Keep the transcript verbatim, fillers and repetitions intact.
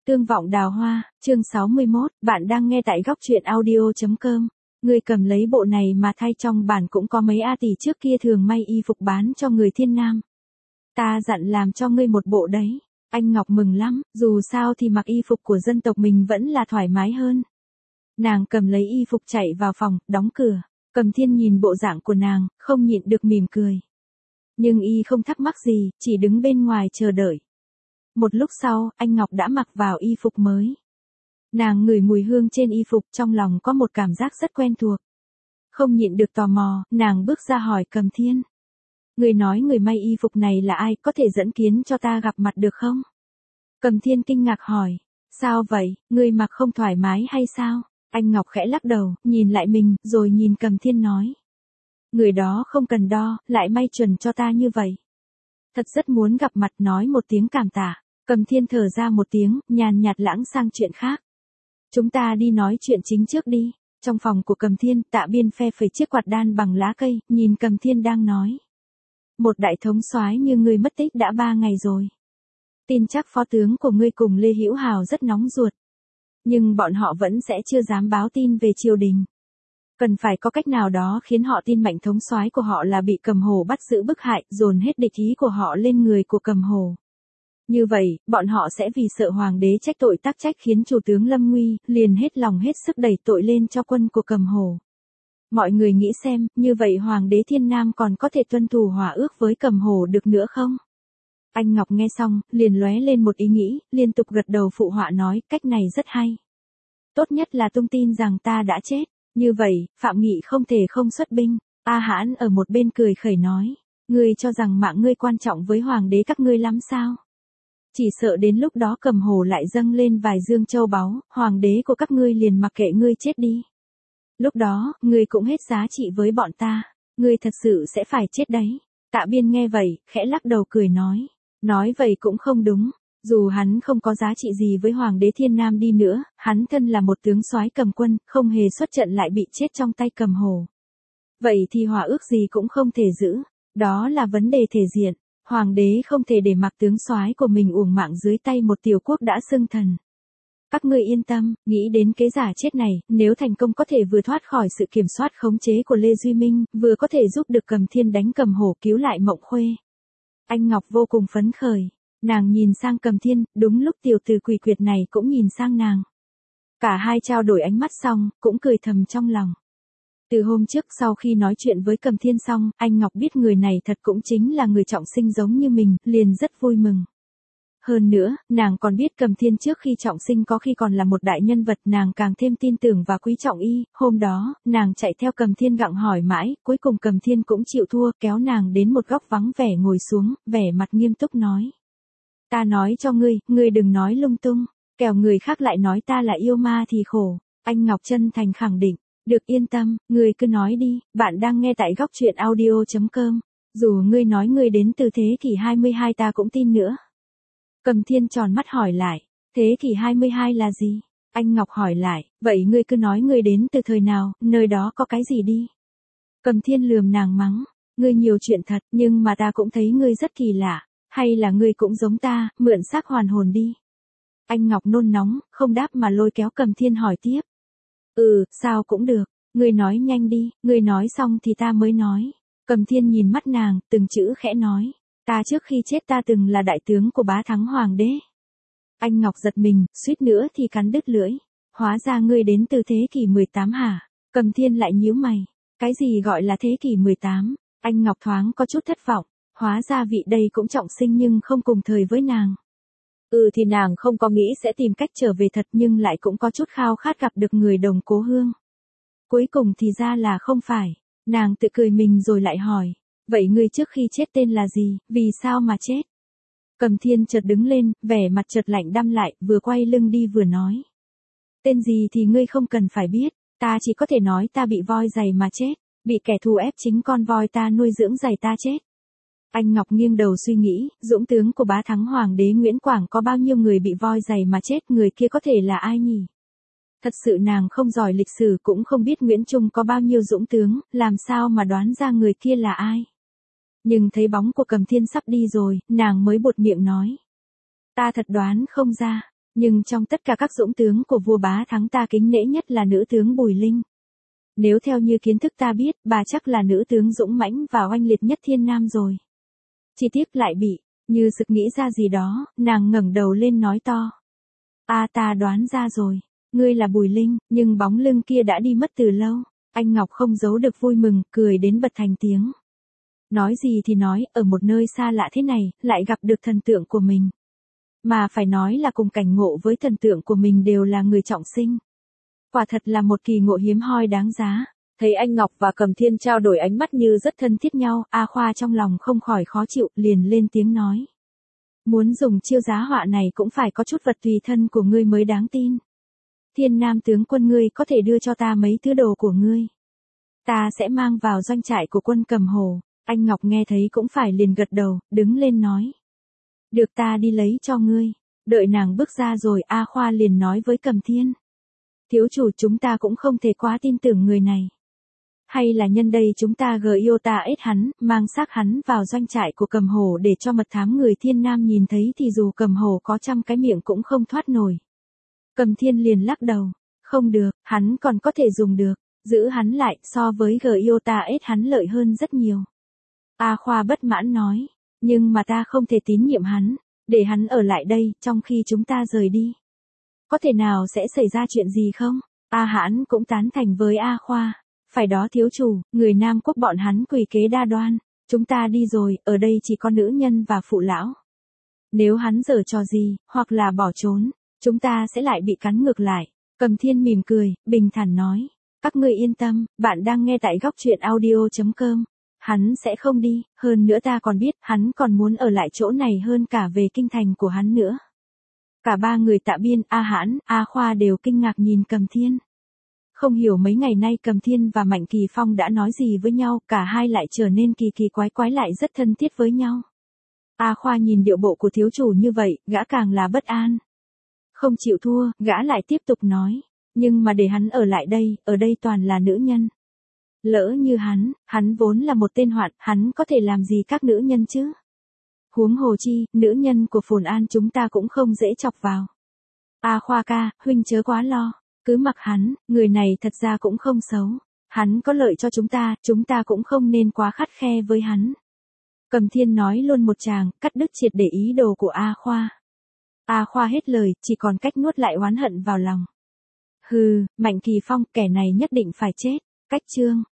Tương vọng đào hoa, chương sáu mươi mốt, bạn đang nghe tại góc truyện audio.com. Ngươi cầm lấy bộ này mà thay, trong bản cũng có mấy A tỷ trước kia thường may y phục bán cho người Thiên Nam. Ta dặn làm cho ngươi một bộ đấy. Anh Ngọc mừng lắm, dù sao thì mặc y phục của dân tộc mình vẫn là thoải mái hơn. Nàng cầm lấy y phục chạy vào phòng, đóng cửa. Cầm Thiên nhìn bộ dạng của nàng, không nhịn được mỉm cười. Nhưng y không thắc mắc gì, chỉ đứng bên ngoài chờ đợi. Một lúc sau, anh Ngọc đã mặc vào y phục mới. Nàng ngửi mùi hương trên y phục, trong lòng có một cảm giác rất quen thuộc. Không nhịn được tò mò, nàng bước ra hỏi Cầm Thiên. Người nói người may y phục này là ai, có thể dẫn kiến cho ta gặp mặt được không? Cầm Thiên kinh ngạc hỏi. Sao vậy, người mặc không thoải mái hay sao? Anh Ngọc khẽ lắc đầu, nhìn lại mình, rồi nhìn Cầm Thiên nói. Người đó không cần đo, lại may chuẩn cho ta như vậy. Thật rất muốn gặp mặt, nói một tiếng cảm tạ. Cầm Thiên thở ra một tiếng, nhàn nhạt lãng sang chuyện khác. Chúng ta đi nói chuyện chính trước đi. Trong phòng của Cầm Thiên, Tạ Biên phe phẩy chiếc quạt đan bằng lá cây, nhìn Cầm Thiên đang nói. Một đại thống soái như ngươi mất tích đã ba ngày rồi. Tin chắc phó tướng của ngươi cùng Lê Hữu Hào rất nóng ruột. Nhưng bọn họ vẫn sẽ chưa dám báo tin về triều đình. Cần phải có cách nào đó khiến họ tin Mạnh thống soái của họ là bị Cầm Hồ bắt giữ bức hại, dồn hết địch ý của họ lên người của Cầm Hồ. Như vậy, bọn họ sẽ vì sợ hoàng đế trách tội tác trách khiến chủ tướng lâm nguy, liền hết lòng hết sức đẩy tội lên cho quân của Cầm Hồ. Mọi người nghĩ xem, như vậy hoàng đế Thiên Nam còn có thể tuân thủ hòa ước với Cầm Hồ được nữa không? Anh Ngọc nghe xong, liền lóe lên một ý nghĩ, liên tục gật đầu phụ họa nói, cách này rất hay. Tốt nhất là tung tin rằng ta đã chết, như vậy, Phạm Nghị không thể không xuất binh. A Hãn ở một bên cười khẩy nói, ngươi cho rằng mạng ngươi quan trọng với hoàng đế các ngươi lắm sao? Chỉ sợ đến lúc đó Cầm Hồ lại dâng lên vài dương châu báu, hoàng đế của các ngươi liền mặc kệ ngươi chết đi. Lúc đó, ngươi cũng hết giá trị với bọn ta, ngươi thật sự sẽ phải chết đấy. Tạ Biên nghe vậy, khẽ lắc đầu cười nói, nói vậy cũng không đúng, dù hắn không có giá trị gì với hoàng đế Thiên Nam đi nữa, hắn thân là một tướng soái cầm quân, không hề xuất trận lại bị chết trong tay Cầm Hồ. Vậy thì hòa ước gì cũng không thể giữ, đó là vấn đề thể diện. Hoàng đế không thể để mặc tướng soái của mình uổng mạng dưới tay một tiểu quốc đã xưng thần. Các ngươi yên tâm, nghĩ đến kế giả chết này, nếu thành công có thể vừa thoát khỏi sự kiểm soát khống chế của Lê Duy Minh, vừa có thể giúp được Cầm Thiên đánh Cầm Hồ cứu lại Mộng Khuê. Anh Ngọc vô cùng phấn khởi, nàng nhìn sang Cầm Thiên, đúng lúc tiểu tử quỷ quyệt này cũng nhìn sang nàng. Cả hai trao đổi ánh mắt xong, cũng cười thầm trong lòng. Từ hôm trước sau khi nói chuyện với Cầm Thiên xong, anh Ngọc biết người này thật cũng chính là người trọng sinh giống như mình, liền rất vui mừng. Hơn nữa, nàng còn biết Cầm Thiên trước khi trọng sinh có khi còn là một đại nhân vật, nàng càng thêm tin tưởng và quý trọng y. Hôm đó, nàng chạy theo Cầm Thiên gặng hỏi mãi, cuối cùng Cầm Thiên cũng chịu thua, kéo nàng đến một góc vắng vẻ ngồi xuống, vẻ mặt nghiêm túc nói. Ta nói cho ngươi, ngươi đừng nói lung tung, kẻo người khác lại nói ta là yêu ma thì khổ. Anh Ngọc chân thành khẳng định. Được, yên tâm, ngươi cứ nói đi, bạn đang nghe tại góc truyện audio.com. Dù ngươi nói ngươi đến từ thế kỷ hai mươi hai ta cũng tin nữa. Cầm Thiên tròn mắt hỏi lại, thế kỷ hai mươi hai là gì? Anh Ngọc hỏi lại, vậy ngươi cứ nói ngươi đến từ thời nào, nơi đó có cái gì đi? Cầm Thiên lườm nàng mắng, ngươi nhiều chuyện thật, nhưng mà ta cũng thấy ngươi rất kỳ lạ, hay là ngươi cũng giống ta, mượn xác hoàn hồn đi. Anh Ngọc nôn nóng, không đáp mà lôi kéo Cầm Thiên hỏi tiếp. Ừ, sao cũng được, ngươi nói nhanh đi, ngươi nói xong thì ta mới nói. Cầm Thiên nhìn mắt nàng, từng chữ khẽ nói, ta trước khi chết ta từng là đại tướng của bá thắng hoàng đế. Anh Ngọc giật mình, suýt nữa thì cắn đứt lưỡi. Hóa ra ngươi đến từ thế kỷ mười tám hả? Cầm Thiên lại nhíu mày, cái gì gọi là thế kỷ mười tám? Anh Ngọc thoáng có chút thất vọng, hóa ra vị đây cũng trọng sinh nhưng không cùng thời với nàng. Ừ thì nàng không có nghĩ sẽ tìm cách trở về thật, nhưng lại cũng có chút khao khát gặp được người đồng cố hương. Cuối cùng thì ra là không phải. Nàng tự cười mình rồi lại hỏi, vậy ngươi trước khi chết tên là gì, vì sao mà chết? Cầm Thiên chợt đứng lên, vẻ mặt chợt lạnh đăm lại, vừa quay lưng đi vừa nói. Tên gì thì ngươi không cần phải biết, ta chỉ có thể nói ta bị voi giày mà chết, bị kẻ thù ép chính con voi ta nuôi dưỡng giày ta chết. Anh Ngọc nghiêng đầu suy nghĩ, dũng tướng của bá thắng hoàng đế Nguyễn Quảng có bao nhiêu người bị voi giày mà chết, người kia có thể là ai nhỉ? Thật sự nàng không giỏi lịch sử cũng không biết Nguyễn Trung có bao nhiêu dũng tướng, làm sao mà đoán ra người kia là ai? Nhưng thấy bóng của Cầm Thiên sắp đi rồi, nàng mới buột miệng nói. Ta thật đoán không ra, Nhưng trong tất cả các dũng tướng của vua Bá Thắng ta kính nể nhất là nữ tướng Bùi Linh. Nếu theo như kiến thức ta biết, bà chắc là nữ tướng dũng mãnh và oanh liệt nhất thiên nam rồi. Chi tiết lại bị, như sực nghĩ ra gì đó, nàng ngẩng đầu lên nói to. A ta đoán ra rồi, ngươi là Bùi Linh, nhưng bóng lưng kia đã đi mất từ lâu. Anh Ngọc không giấu được vui mừng, cười đến bật thành tiếng. Nói gì thì nói, ở một nơi xa lạ thế này, lại gặp được thần tượng của mình. Mà phải nói là cùng cảnh ngộ với thần tượng của mình đều là người trọng sinh. Quả thật là một kỳ ngộ hiếm hoi đáng giá. Thấy anh Ngọc và Cầm Thiên trao đổi ánh mắt như rất thân thiết nhau, A Khoa trong lòng không khỏi khó chịu, liền lên tiếng nói. Muốn dùng chiêu giá họa này cũng phải có chút vật tùy thân của ngươi mới đáng tin. Thiên Nam tướng quân ngươi có thể đưa cho ta mấy thứ đồ của ngươi. Ta sẽ mang vào doanh trại của quân Cầm Hồ. Anh Ngọc nghe thấy cũng phải liền gật đầu, đứng lên nói. Được ta đi lấy cho ngươi. Đợi nàng bước ra rồi A Khoa liền nói với Cầm Thiên. Thiếu chủ chúng ta cũng không thể quá tin tưởng người này. Hay là nhân đây chúng ta gờ yêu ta ết hắn, mang xác hắn vào doanh trại của Cầm Hồ để cho mật thám người Thiên Nam nhìn thấy thì dù Cầm Hồ có trăm cái miệng cũng không thoát nổi. Cầm Thiên liền lắc đầu. Không được, hắn còn có thể dùng được. Giữ hắn lại so với gờ yêu ta ết hắn lợi hơn rất nhiều. A Khoa bất mãn nói. Nhưng mà ta không thể tín nhiệm hắn. Để hắn ở lại đây trong khi chúng ta rời đi. Có thể nào sẽ xảy ra chuyện gì không? A Hãn cũng tán thành với A Khoa. Phải đó thiếu chủ, người Nam quốc bọn hắn quỷ kế đa đoan. Chúng ta đi rồi, ở đây chỉ có nữ nhân và phụ lão. Nếu hắn giở trò gì, hoặc là bỏ trốn, chúng ta sẽ lại bị cắn ngược lại. Cầm Thiên mỉm cười, bình thản nói. Các ngươi yên tâm, bạn đang nghe tại góc truyện audio chấm com. Hắn sẽ không đi, hơn nữa ta còn biết hắn còn muốn ở lại chỗ này hơn cả về kinh thành của hắn nữa. Cả ba người Tạ Biên, A Hãn, A Khoa đều kinh ngạc nhìn Cầm Thiên. Không hiểu mấy ngày nay Cầm Thiên và Mạnh Kỳ Phong đã nói gì với nhau, cả hai lại trở nên kỳ kỳ quái quái lại rất thân thiết với nhau. A Khoa nhìn điệu bộ của thiếu chủ như vậy, gã càng là bất an. Không chịu thua, gã lại tiếp tục nói. Nhưng mà để hắn ở lại đây, ở đây toàn là nữ nhân. Lỡ như hắn, hắn vốn là một tên hoạn, hắn có thể làm gì các nữ nhân chứ? Huống hồ chi, nữ nhân của Phồn An chúng ta cũng không dễ chọc vào. A Khoa ca, huynh chớ quá lo. Cứ mặc hắn, người này thật ra cũng không xấu. Hắn có lợi cho chúng ta, chúng ta cũng không nên quá khắt khe với hắn. Cầm Thiên nói luôn một tràng, cắt đứt triệt để ý đồ của A Khoa. A Khoa hết lời, chỉ còn cách nuốt lại oán hận vào lòng. Hừ, Mạnh Kỳ Phong, kẻ này nhất định phải chết. Cách chương.